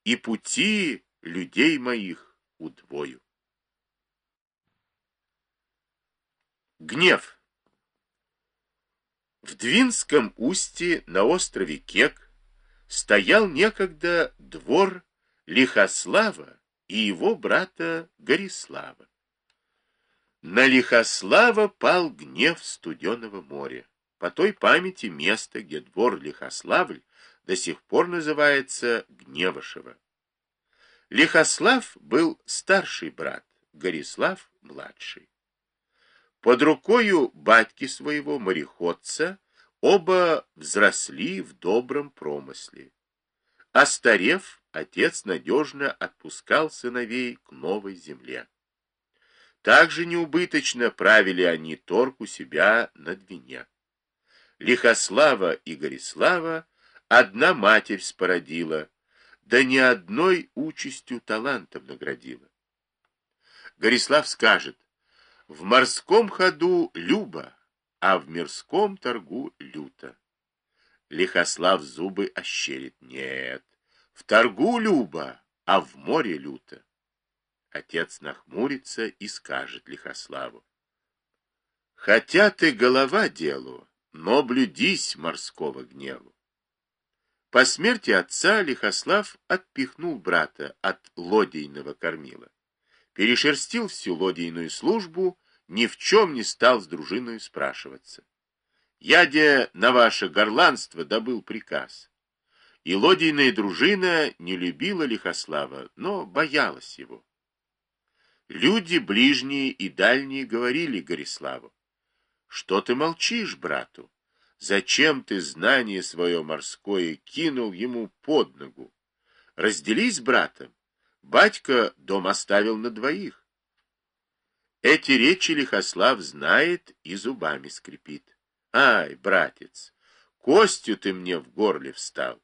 и пути людей моих удвою. Гнев. В Двинском устье на острове Кек стоял некогда двор Лихослава и его брата Горислава. На Лихослава пал гнев студеного моря. По той памяти место, где двор Лихославль, до сих пор называется Гневошево. Лихослав был старший брат, Горислав младший. Под рукою батьки своего мореходца оба взросли в добром промысле. Остарев, отец надежно отпускал сыновей к новой земле. Также неубыточно правили они торг у себя на Двине. Лихослава и Горислава одна матерь спородила, да ни одной участью талантом наградила. Горислав скажет: в морском ходу любо, а в мирском торгу люто. Лихослав зубы ощерит: нет, в торгу любо, а в море люто. Отец нахмурится и скажет Лихославу: хотя ты голова делу, но блюдись морского гневу. По смерти отца Лихослав отпихнул брата от лодейного кормила, перешерстил всю лодейную службу, ни в чем не стал с дружиной спрашиваться. Я на ваше горланство добыл приказ. И лодейная дружина не любила Лихослава, но боялась его. Люди ближние и дальние говорили Гориславу: что ты молчишь брату? Зачем ты знание свое морское кинул ему под ногу? Разделись с братом. Батька дом оставил на двоих. Эти речи Лихослав знает и зубами скрипит. Ай, братец, костью ты мне в горле встал.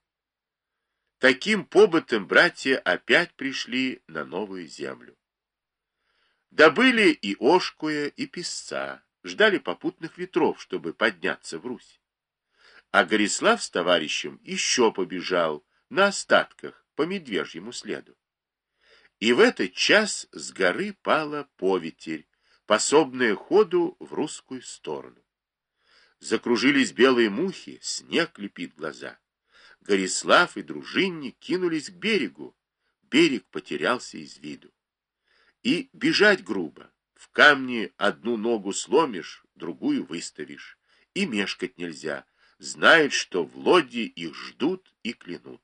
Таким побытом братья опять пришли на новую землю. Добыли и Ошкуя, и Песца, ждали попутных ветров, чтобы подняться в Русь. А Горислав с товарищем еще побежал на остатках по медвежьему следу. И в этот час с горы пала поветерь, пособная ходу в русскую сторону. Закружились белые мухи, снег лепит глаза. Горислав и дружинник кинулись к берегу. Берег потерялся из виду. И бежать грубо. В камне одну ногу сломишь, другую выставишь. И мешкать нельзя. Знает, что в лодье их ждут и клянут.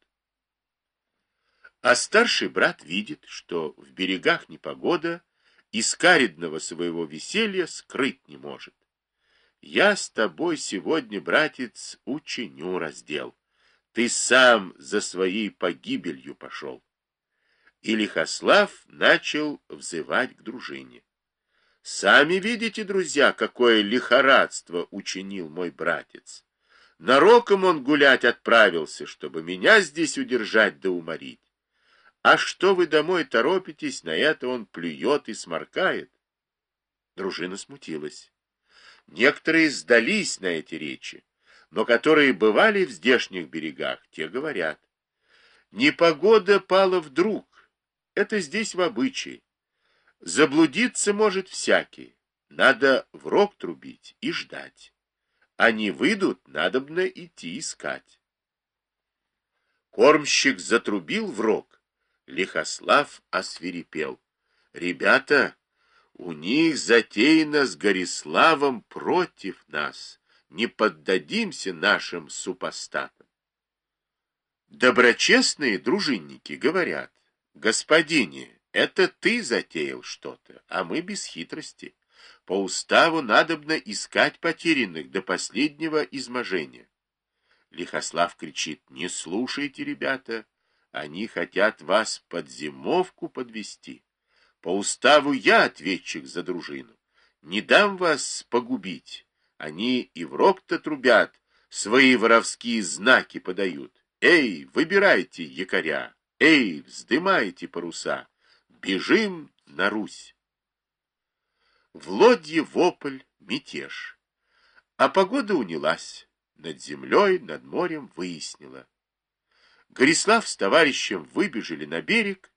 А старший брат видит, что в берегах непогода, и скаредного своего веселья скрыть не может. Я с тобой сегодня, братец, учиню раздел. Ты сам за своей погибелью пошел. И Лихослав начал взывать к дружине. Сами видите, друзья, какое лихорадство учинил мой братец. Нароком он гулять отправился, чтобы меня здесь удержать да уморить. А что вы домой торопитесь, на это он плюет и сморкает. Дружина смутилась. Некоторые сдались на эти речи, но которые бывали в здешних берегах, те говорят: непогода пала вдруг, это здесь в обычае. Заблудиться может всякий, надо в рог трубить и ждать. Они выйдут, надобно идти искать. Кормщик затрубил в рог. Лихослав освирепел. Ребята, у них затеяно с Гориславом против нас. Не поддадимся нашим супостатам. Доброчестные дружинники говорят: господине, это ты затеял что-то, а мы без хитрости. По уставу надобно искать потерянных до последнего изможения. Лихослав кричит: не слушайте, ребята, они хотят вас под зимовку подвести. По уставу я ответчик за дружину. Не дам вас погубить. Они и в рог-то трубят, свои воровские знаки подают. Эй, выбирайте якоря, эй, вздымайте паруса. Бежим на Русь. В лодье вопль, мятеж. А погода унялась. Над землей, над морем выяснила. Горислав с товарищем выбежали на берег